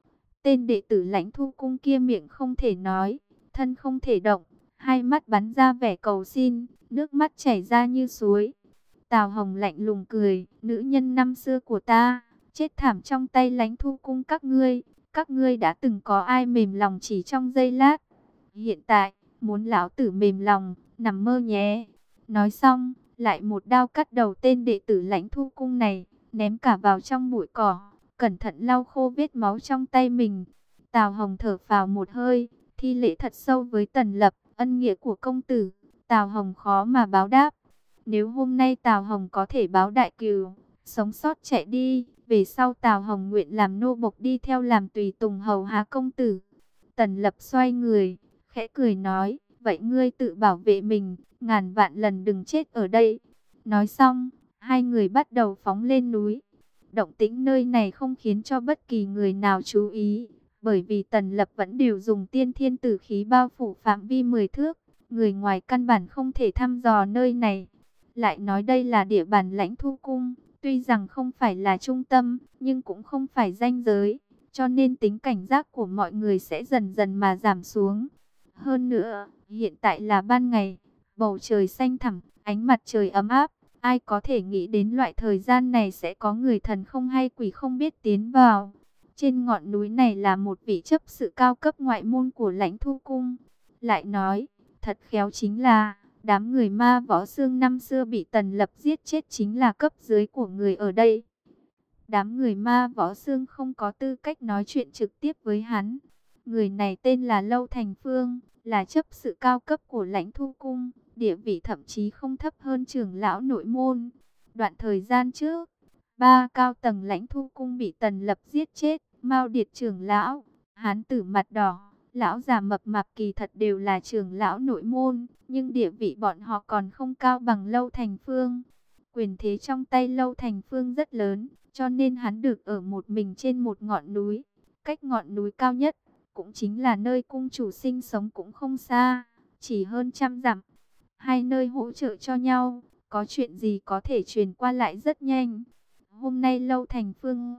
Tên đệ tử Lãnh Thu cung kia miệng không thể nói, thân không thể động, hai mắt bắn ra vẻ cầu xin, nước mắt chảy ra như suối. Tào Hồng lạnh lùng cười, nữ nhân năm xưa của ta, chết thảm trong tay Lãnh Thu cung các ngươi, các ngươi đã từng có ai mềm lòng chỉ trong giây lát. Hiện tại, muốn lão tử mềm lòng, nằm mơ nhé. Nói xong, lại một đao cắt đầu tên đệ tử Lãnh Thu cung này, ném cả vào trong bụi cỏ, cẩn thận lau khô vết máu trong tay mình. Tào Hồng thở phào một hơi, thi lễ thật sâu với Tần Lập, ân nghĩa của công tử, Tào Hồng khó mà báo đáp. Nếu hôm nay Tào Hồng có thể báo đại cừu, sống sót chạy đi, về sau Tào Hồng nguyện làm nô bộc đi theo làm tùy tùng hầu hạ công tử. Tần Lập xoay người, khẽ cười nói, vậy ngươi tự bảo vệ mình, ngàn vạn lần đừng chết ở đây. Nói xong, hai người bắt đầu phóng lên núi. Động tĩnh nơi này không khiến cho bất kỳ người nào chú ý, bởi vì Tần Lập vẫn đều dùng tiên thiên tử khí bao phủ phạm vi mười thước, người ngoài căn bản không thể thăm dò nơi này. Lại nói đây là địa bàn Lãnh Thu cung, tuy rằng không phải là trung tâm, nhưng cũng không phải ranh giới, cho nên tính cảnh giác của mọi người sẽ dần dần mà giảm xuống. Hơn nữa, hiện tại là ban ngày, bầu trời xanh thẳm, ánh mặt trời ấm áp. Ai có thể nghĩ đến loại thời gian này sẽ có người thần không hay quỷ không biết tiến vào. Trên ngọn núi này là một vị chấp sự cao cấp ngoại môn của Lãnh Thu cung. Lại nói, thật khéo chính là, đám người ma võ xương năm xưa bị Tần Lập giết chết chính là cấp dưới của người ở đây. Đám người ma võ xương không có tư cách nói chuyện trực tiếp với hắn. Người này tên là Lâu Thành Phương, là chấp sự cao cấp của Lãnh Thu cung, địa vị thậm chí không thấp hơn trưởng lão nội môn. Đoạn thời gian trước, ba cao tầng Lãnh Thu cung bị Tần Lập giết chết, Mao Điệt trưởng lão, Hán Tử mặt đỏ, lão già mập mạp kỳ thật đều là trưởng lão nội môn, nhưng địa vị bọn họ còn không cao bằng Lâu Thành Phương. Quyền thế trong tay Lâu Thành Phương rất lớn, cho nên hắn được ở một mình trên một ngọn núi, cách ngọn núi cao nhất, cũng chính là nơi cung chủ sinh sống cũng không xa, chỉ hơn trăm dặm. Hai nơi hỗ trợ cho nhau, có chuyện gì có thể truyền qua lại rất nhanh. Hôm nay Lâu Thành Phương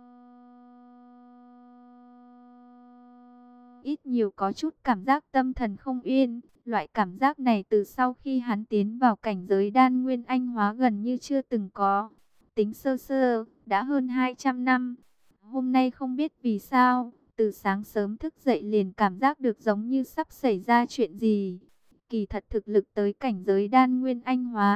ít nhiều có chút cảm giác tâm thần không yên. Loại cảm giác này từ sau khi hắn tiến vào cảnh giới đan nguyên anh hóa gần như chưa từng có. Tính sơ sơ, đã hơn hai trăm năm. Hôm nay không biết vì sao, từ sáng sớm thức dậy liền cảm giác được giống như sắp xảy ra chuyện gì. Kỳ thật thực lực tới cảnh giới đan nguyên anh hóa,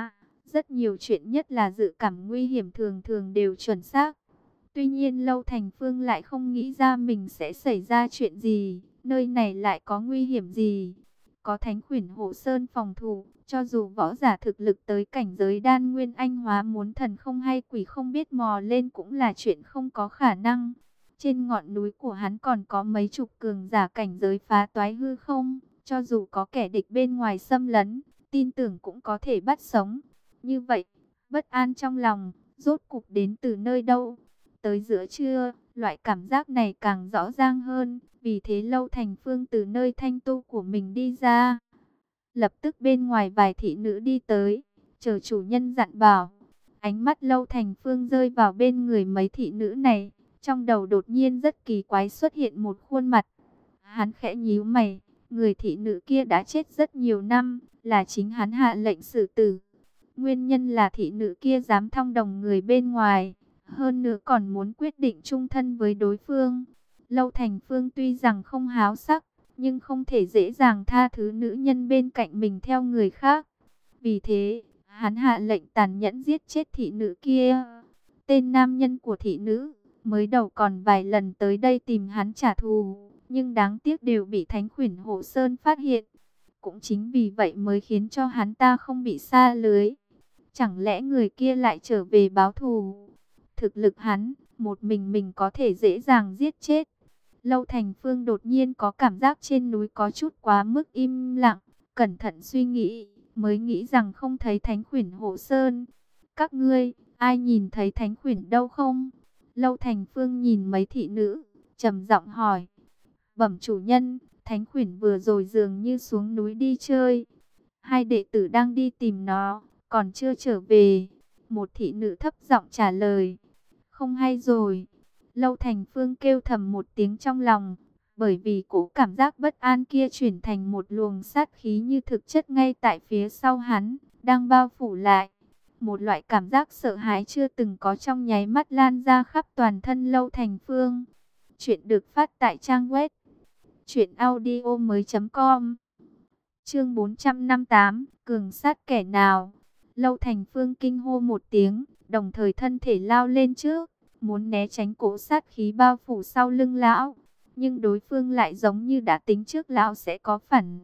Rất nhiều chuyện, nhất là dự cảm nguy hiểm, thường thường đều chuẩn xác. Tuy nhiên Lâu Thành Phương lại không nghĩ ra mình sẽ xảy ra chuyện gì, nơi này lại có nguy hiểm gì. Có Thánh Khuyển Hộ Sơn phòng thủ, cho dù võ giả thực lực tới cảnh giới đan nguyên anh hóa, muốn thần không hay quỷ không biết mò lên cũng là chuyện không có khả năng. Trên ngọn núi của hắn còn có mấy chục cường giả cảnh giới phá toái hư không, cho dù có kẻ địch bên ngoài xâm lấn, tin tưởng cũng có thể bắt sống. Như vậy, bất an trong lòng, rốt cục đến từ nơi đâu? Tới giữa trưa, loại cảm giác này càng rõ ràng hơn, vì thế Lâu Thành Phương từ nơi thanh tu của mình đi ra. Lập tức bên ngoài vài thị nữ đi tới, chờ chủ nhân dặn bảo. Ánh mắt Lâu Thành Phương rơi vào bên người mấy thị nữ này, trong đầu đột nhiên rất kỳ quái xuất hiện một khuôn mặt. Hắn khẽ nhíu mày, người thị nữ kia đã chết rất nhiều năm, là chính hắn hạ lệnh xử tử. Nguyên nhân là thị nữ kia dám thông đồng người bên ngoài, hơn nữa còn muốn quyết định chung thân với đối phương. Lâu Thành Phương tuy rằng không háo sắc, nhưng không thể dễ dàng tha thứ nữ nhân bên cạnh mình theo người khác. Vì thế, hắn hạ lệnh tàn nhẫn giết chết thị nữ kia. Tên nam nhân của thị nữ, mới đầu còn vài lần tới đây tìm hắn trả thù, nhưng đáng tiếc đều bị Thánh Khuyển Hộ Sơn phát hiện. Cũng chính vì vậy mới khiến cho hắn ta không bị sa lưới. Chẳng lẽ người kia lại trở về báo thù? Thực lực hắn, một mình mình có thể dễ dàng giết chết. Lâu Thành Phương đột nhiên có cảm giác trên núi có chút quá mức im lặng. Cẩn thận suy nghĩ, mới nghĩ rằng không thấy Thánh Khuyển Hộ Sơn. Các ngươi, ai nhìn thấy Thánh Khuyển đâu không? Lâu Thành Phương nhìn mấy thị nữ, trầm giọng hỏi. Bẩm chủ nhân, Thánh Khuyển vừa rồi dường như xuống núi đi chơi. Hai đệ tử đang đi tìm nó, còn chưa trở về. Một thị nữ thấp giọng trả lời. Không hay rồi. Lâu Thành Phương kêu thầm một tiếng trong lòng, bởi vì cố cảm giác bất an kia chuyển thành một luồng sát khí như thực chất ngay tại phía sau hắn, đang bao phủ lại. Một loại cảm giác sợ hãi chưa từng có trong nháy mắt lan ra khắp toàn thân Lâu Thành Phương. Chuyện được phát tại trang web truyện audio mới chấm com. Chương bốn trăm năm mươi tám, cường sát kẻ nào? Lâu Thành Phương kinh hô một tiếng, đồng thời thân thể lao lên trước, muốn né tránh cỗ sát khí bao phủ sau lưng lão, nhưng đối phương lại giống như đã tính trước lão sẽ có phản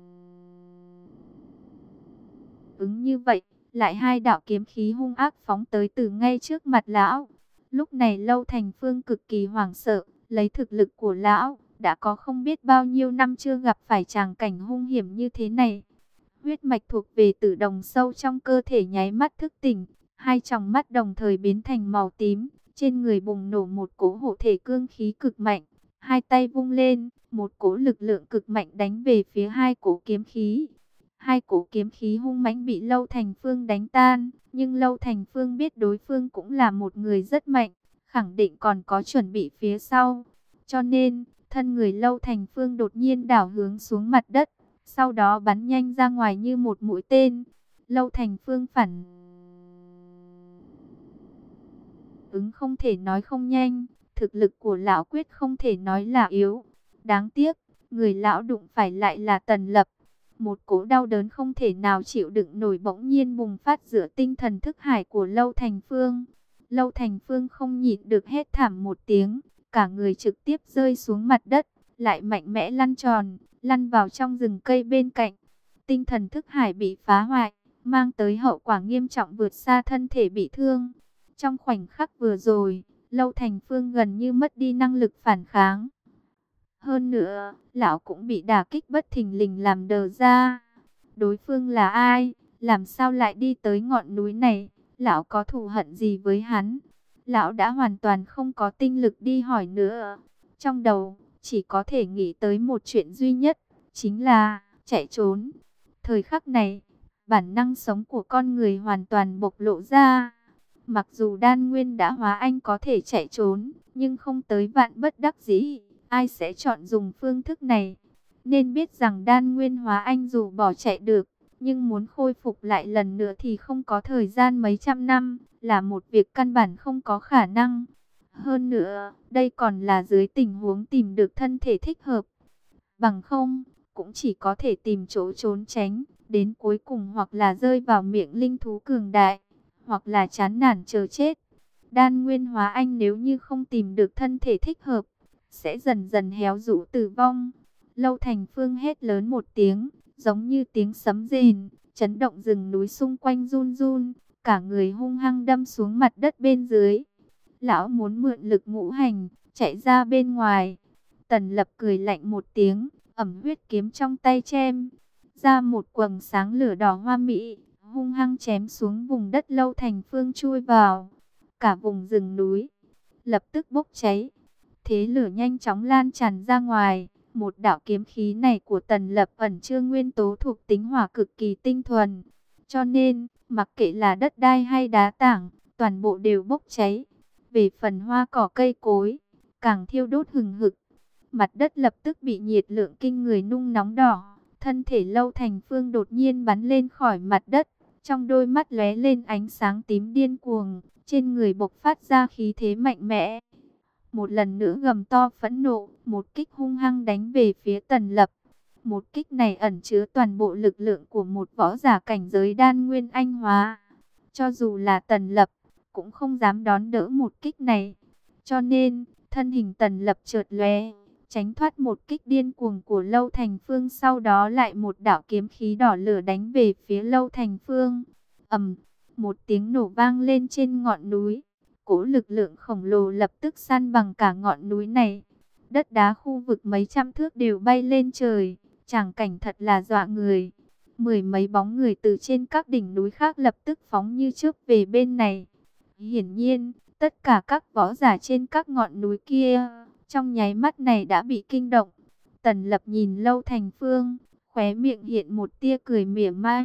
ứng như vậy, lại hai đạo kiếm khí hung ác phóng tới từ ngay trước mặt lão. Lúc này Lâu Thành Phương cực kỳ hoảng sợ, lấy thực lực của lão, đã có không biết bao nhiêu năm chưa gặp phải tràng cảnh hung hiểm như thế này. Huyết mạch thuộc về Tử Đồng sâu trong cơ thể nháy mắt thức tỉnh, hai tròng mắt đồng thời biến thành màu tím, trên người bùng nổ một cỗ hộ thể cương khí cực mạnh. Hai tay vung lên, một cỗ lực lượng cực mạnh đánh về phía hai cỗ kiếm khí. Hai cỗ kiếm khí hung mãnh bị Lâu Thành Phương đánh tan, nhưng Lâu Thành Phương biết đối phương cũng là một người rất mạnh, khẳng định còn có chuẩn bị phía sau. Cho nên, thân người Lâu Thành Phương đột nhiên đảo hướng xuống mặt đất, sau đó bắn nhanh ra ngoài như một mũi tên. Lâu Thành Phương phản ứng không thể nói không nhanh, thực lực của lão quyết không thể nói là yếu. Đáng tiếc, người lão đụng phải lại là Tần Lập. Một cỗ đau đớn không thể nào chịu đựng nổi bỗng nhiên bùng phát giữa tinh thần thức hải của Lâu Thành Phương. Lâu Thành Phương không nhịn được hét thảm một tiếng, cả người trực tiếp rơi xuống mặt đất, lại mạnh mẽ lăn tròn, lăn vào trong rừng cây bên cạnh. Tinh thần thức hải bị phá hoại, mang tới hậu quả nghiêm trọng vượt xa thân thể bị thương. Trong khoảnh khắc vừa rồi, Lâu Thành Phương gần như mất đi năng lực phản kháng. Hơn nữa, lão cũng bị đả kích bất thình lình làm đờ ra. Đối phương là ai? Làm sao lại đi tới ngọn núi này? Lão có thù hận gì với hắn? Lão đã hoàn toàn không có tinh lực đi hỏi nữa. Trong đầu, chỉ có thể nghĩ tới một chuyện duy nhất, chính là chạy trốn. Thời khắc này, bản năng sống của con người hoàn toàn bộc lộ ra. Mặc dù đan nguyên đã hóa anh có thể chạy trốn, nhưng không tới vạn bất đắc dĩ, ai sẽ chọn dùng phương thức này. Nên biết rằng đan nguyên hóa anh dù bỏ chạy được, nhưng muốn khôi phục lại lần nữa thì không có thời gian mấy trăm năm, là một việc căn bản không có khả năng. Hơn nữa, đây còn là dưới tình huống tìm được thân thể thích hợp. Bằng không, cũng chỉ có thể tìm chỗ trốn tránh, đến cuối cùng hoặc là rơi vào miệng linh thú cường đại, hoặc là chán nản chờ chết. Đan Nguyên Hóa Anh nếu như không tìm được thân thể thích hợp, sẽ dần dần héo rũ tử vong. Lâu Thành Phương hét lớn một tiếng, giống như tiếng sấm rền, chấn động rừng núi xung quanh run run, cả người hung hăng đâm xuống mặt đất bên dưới. Lão muốn mượn lực ngũ hành, chạy ra bên ngoài. Tần Lập cười lạnh một tiếng, ẩm huyết kiếm trong tay chém ra một quầng sáng lửa đỏ hoa mỹ, hung hăng chém xuống vùng đất Lâu Thành Phương chui vào. Cả vùng rừng núi lập tức bốc cháy, thế lửa nhanh chóng lan tràn ra ngoài. Một đạo kiếm khí này của Tần Lập ẩn chứa nguyên tố thuộc tính hỏa cực kỳ tinh thuần, cho nên mặc kệ là đất đai hay đá tảng, toàn bộ đều bốc cháy. Về phần hoa cỏ cây cối, càng thiêu đốt hừng hực. Mặt đất lập tức bị nhiệt lượng kinh người nung nóng đỏ. Thân thể Lâu Thành Phương đột nhiên bắn lên khỏi mặt đất, trong đôi mắt lóe lên ánh sáng tím điên cuồng, trên người bộc phát ra khí thế mạnh mẽ. Một lần nữa gầm to phẫn nộ, một kích hung hăng đánh về phía Tần Lập. Một kích này ẩn chứa toàn bộ lực lượng của một võ giả cảnh giới đan nguyên anh hóa. Cho dù là Tần Lập, cũng không dám đón đỡ một kích này. Cho nên, thân hình Tần Lập chợt lóe, tránh thoát một kích điên cuồng của Lâu Thành Phương, sau đó lại một đạo kiếm khí đỏ lửa đánh về phía Lâu Thành Phương. Ầm, một tiếng nổ vang lên trên ngọn núi. Cỗ lực lượng khổng lồ lập tức san bằng cả ngọn núi này. Đất đá khu vực mấy trăm thước đều bay lên trời, tràng cảnh thật là dọa người. Mười mấy bóng người từ trên các đỉnh núi khác lập tức phóng như trước về bên này. Hiển nhiên, tất cả các võ giả trên các ngọn núi kia, trong nháy mắt này đã bị kinh động. Tần Lập nhìn Lâu Thành Phương, khóe miệng hiện một tia cười mỉa mai.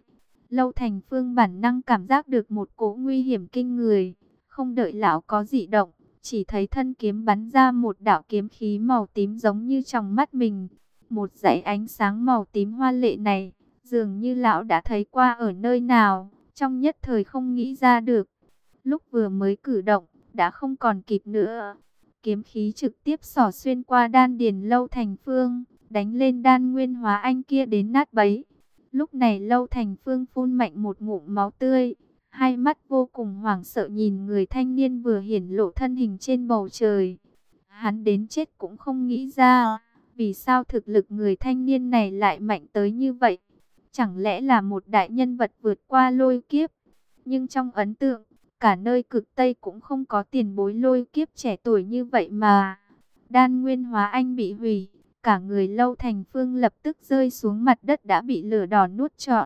Lâu Thành Phương bản năng cảm giác được một cỗ nguy hiểm kinh người. Không đợi lão có dị động, chỉ thấy thân kiếm bắn ra một đạo kiếm khí màu tím giống như trong mắt mình. Một dải ánh sáng màu tím hoa lệ này, dường như lão đã thấy qua ở nơi nào, trong nhất thời không nghĩ ra được. Lúc vừa mới cử động, đã không còn kịp nữa. Kiếm khí trực tiếp xỏ xuyên qua đan điền Lâu Thành Phương, đánh lên đan nguyên hóa anh kia đến nát bấy. Lúc này Lâu Thành Phương phun mạnh một ngụm máu tươi, hai mắt vô cùng hoảng sợ nhìn người thanh niên vừa hiển lộ thân hình trên bầu trời. Hắn đến chết cũng không nghĩ ra, vì sao thực lực người thanh niên này lại mạnh tới như vậy. Chẳng lẽ là một đại nhân vật vượt qua lôi kiếp? Nhưng trong ấn tượng, cả nơi cực Tây cũng không có tiền bối lôi kiếp trẻ tuổi như vậy mà. Đan nguyên hóa anh bị hủy, cả người Lâu Thành Phương lập tức rơi xuống mặt đất đã bị lửa đỏ nuốt trọn.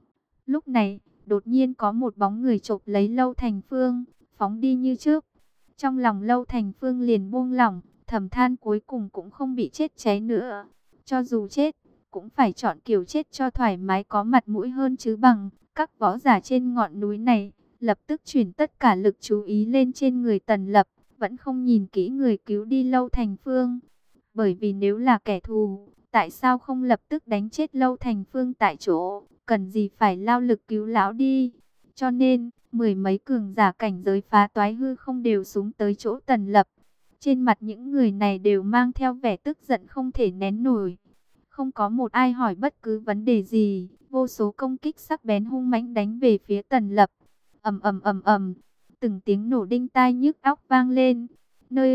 Lúc này, đột nhiên có một bóng người chộp lấy Lâu Thành Phương, phóng đi như trước. Trong lòng Lâu Thành Phương liền buông lỏng, thầm than cuối cùng cũng không bị chết cháy nữa. Cho dù chết, cũng phải chọn kiểu chết cho thoải mái có mặt mũi hơn chứ bằng. Các võ giả trên ngọn núi này, lập tức chuyển tất cả lực chú ý lên trên người Tần Lập, vẫn không nhìn kỹ người cứu đi Lâu Thành Phương. Bởi vì nếu là kẻ thù, tại sao không lập tức đánh chết Lâu Thành Phương tại chỗ? Cần gì phải lao lực cứu lão đi. Cho nên, mười mấy cường giả cảnh giới phá toái hư không đều xuống tới chỗ Tần Lập. Trên mặt những người này đều mang theo vẻ tức giận không thể nén nổi. Không có một ai hỏi bất cứ vấn đề gì. Vô số công kích sắc bén hung mãnh đánh về phía Tần Lập. Ầm ầm ầm ầm, từng tiếng nổ đinh tai nhức óc vang lên. Nơi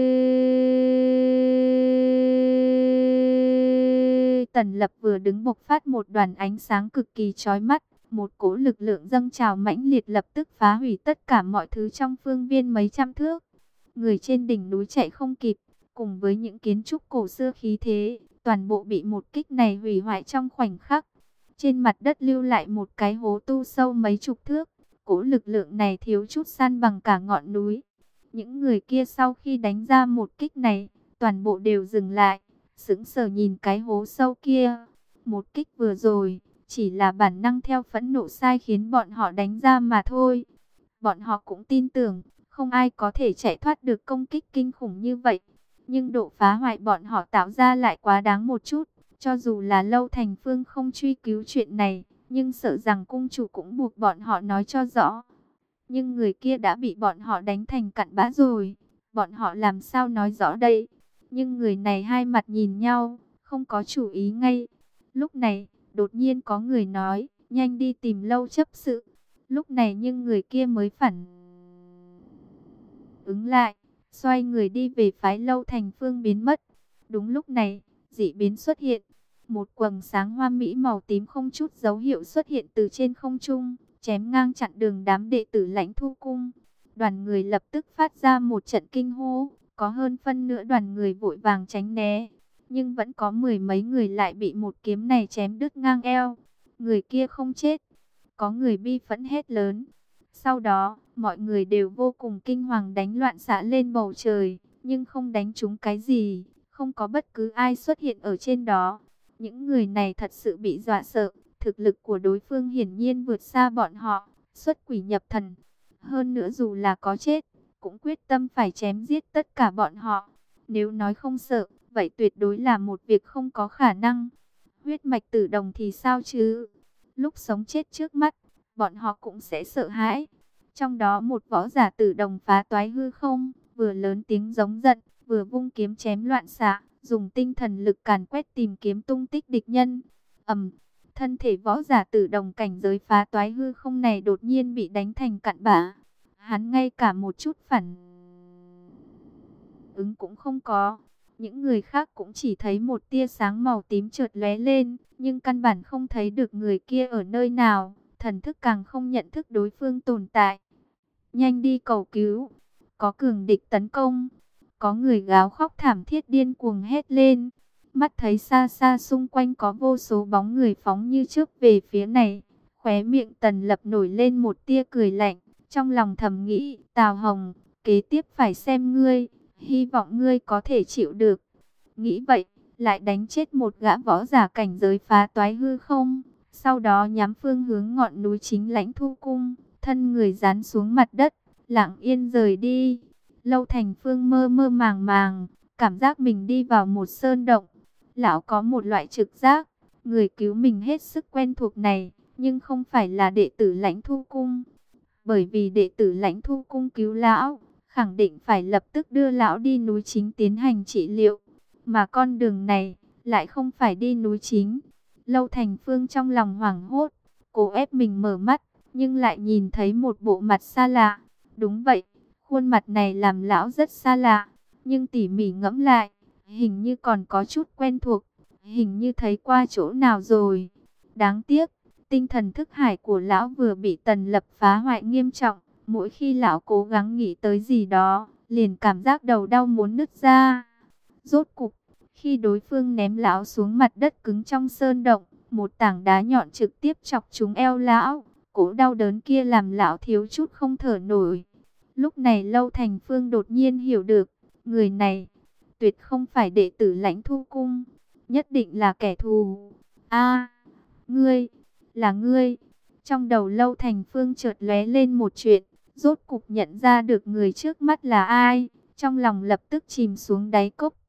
Tần Lập vừa đứng bộc phát một đoàn ánh sáng cực kỳ chói mắt, một cỗ lực lượng dâng trào mãnh liệt lập tức phá hủy tất cả mọi thứ trong phương viên mấy trăm thước. Người trên đỉnh núi chạy không kịp, cùng với những kiến trúc cổ xưa khí thế, toàn bộ bị một kích này hủy hoại trong khoảnh khắc. Trên mặt đất lưu lại một cái hố tu sâu mấy chục thước, cỗ lực lượng này thiếu chút san bằng cả ngọn núi. Những người kia sau khi đánh ra một kích này, toàn bộ đều dừng lại, sững sờ nhìn cái hố sâu kia. Một kích vừa rồi, chỉ là bản năng theo phẫn nộ sai khiến bọn họ đánh ra mà thôi. Bọn họ cũng tin tưởng, không ai có thể chạy thoát được công kích kinh khủng như vậy. Nhưng độ phá hoại bọn họ tạo ra lại quá đáng một chút. Cho dù là Lâu Thành Phương không truy cứu chuyện này, nhưng sợ rằng cung chủ cũng buộc bọn họ nói cho rõ. Nhưng người kia đã bị bọn họ đánh thành cặn bã rồi. Bọn họ làm sao nói rõ đây? Nhưng người này hai mặt nhìn nhau, không có chủ ý ngay. Lúc này, đột nhiên có người nói, nhanh đi tìm Lâu chấp sự. Lúc này nhưng người kia mới phản ứng lại, xoay người đi về phái Lâu Thành Phương biến mất. Đúng lúc này, dị biến xuất hiện. Một quầng sáng hoa mỹ màu tím không chút dấu hiệu xuất hiện từ trên không trung, chém ngang chặn đường đám đệ tử Lãnh Thu Cung. Đoàn người lập tức phát ra một trận kinh hô, có hơn phân nửa đoàn người vội vàng tránh né. Nhưng vẫn có mười mấy người lại bị một kiếm này chém đứt ngang eo. Người kia không chết. Có người bi phẫn hét lớn. Sau đó, mọi người đều vô cùng kinh hoàng đánh loạn xạ lên bầu trời, nhưng không đánh trúng cái gì, không có bất cứ ai xuất hiện ở trên đó. Những người này thật sự bị dọa sợ, thực lực của đối phương hiển nhiên vượt xa bọn họ, xuất quỷ nhập thần. Hơn nữa dù là có chết, cũng quyết tâm phải chém giết tất cả bọn họ. Nếu nói không sợ, vậy tuyệt đối là một việc không có khả năng. Huyết mạch tử đồng thì sao chứ? Lúc sống chết trước mắt, bọn họ cũng sẽ sợ hãi. Trong đó một võ giả tử đồng phá toái hư không, vừa lớn tiếng giống giận, vừa vung kiếm chém loạn xạ, dùng tinh thần lực càn quét tìm kiếm tung tích địch nhân. Ầm, thân thể võ giả tử đồng cảnh giới phá toái hư không này đột nhiên bị đánh thành cặn bã. Hắn ngay cả một chút phản ứng cũng không có. Những người khác cũng chỉ thấy một tia sáng màu tím chợt lóe lên, nhưng căn bản không thấy được người kia ở nơi nào, thần thức càng không nhận thức đối phương tồn tại. Nhanh đi cầu cứu, có cường địch tấn công. Có người gào khóc thảm thiết điên cuồng hét lên. Mắt thấy xa xa xung quanh có vô số bóng người phóng như trước về phía này. Khóe miệng Tần Lập nổi lên một tia cười lạnh, trong lòng thầm nghĩ, Tào Hồng, kế tiếp phải xem ngươi, hy vọng ngươi có thể chịu được. Nghĩ vậy, lại đánh chết một gã võ giả cảnh giới phá toái hư không, sau đó nhắm phương hướng ngọn núi chính Lãnh Thu Cung, thân người dán xuống mặt đất, lặng yên rời đi. Lâu Thành Phương mơ mơ màng màng, cảm giác mình đi vào một sơn động. Lão có một loại trực giác, người cứu mình hết sức quen thuộc này, nhưng không phải là đệ tử Lãnh Thu Cung. Bởi vì đệ tử Lãnh Thu Cung cứu lão, khẳng định phải lập tức đưa lão đi núi chính tiến hành trị liệu. Mà con đường này, lại không phải đi núi chính. Lâu Thành Phương trong lòng hoảng hốt, cố ép mình mở mắt, nhưng lại nhìn thấy một bộ mặt xa lạ. Đúng vậy, khuôn mặt này làm lão rất xa lạ, nhưng tỉ mỉ ngẫm lại, hình như còn có chút quen thuộc, hình như thấy qua chỗ nào rồi. Đáng tiếc, tinh thần thức hải của lão vừa bị Tần Lập phá hoại nghiêm trọng, mỗi khi lão cố gắng nghĩ tới gì đó, liền cảm giác đầu đau muốn nứt ra. Rốt cục, khi đối phương ném lão xuống mặt đất cứng trong sơn động, một tảng đá nhọn trực tiếp chọc trúng eo lão, cỗ đau đớn kia làm lão thiếu chút không thở nổi. Lúc này Lâu Thành Phương đột nhiên hiểu được, người này tuyệt không phải đệ tử Lãnh Thu Cung, nhất định là kẻ thù. A, ngươi, là ngươi. Trong đầu Lâu Thành Phương chợt lóe lên một chuyện, rốt cục nhận ra được người trước mắt là ai, trong lòng lập tức chìm xuống đáy cốc.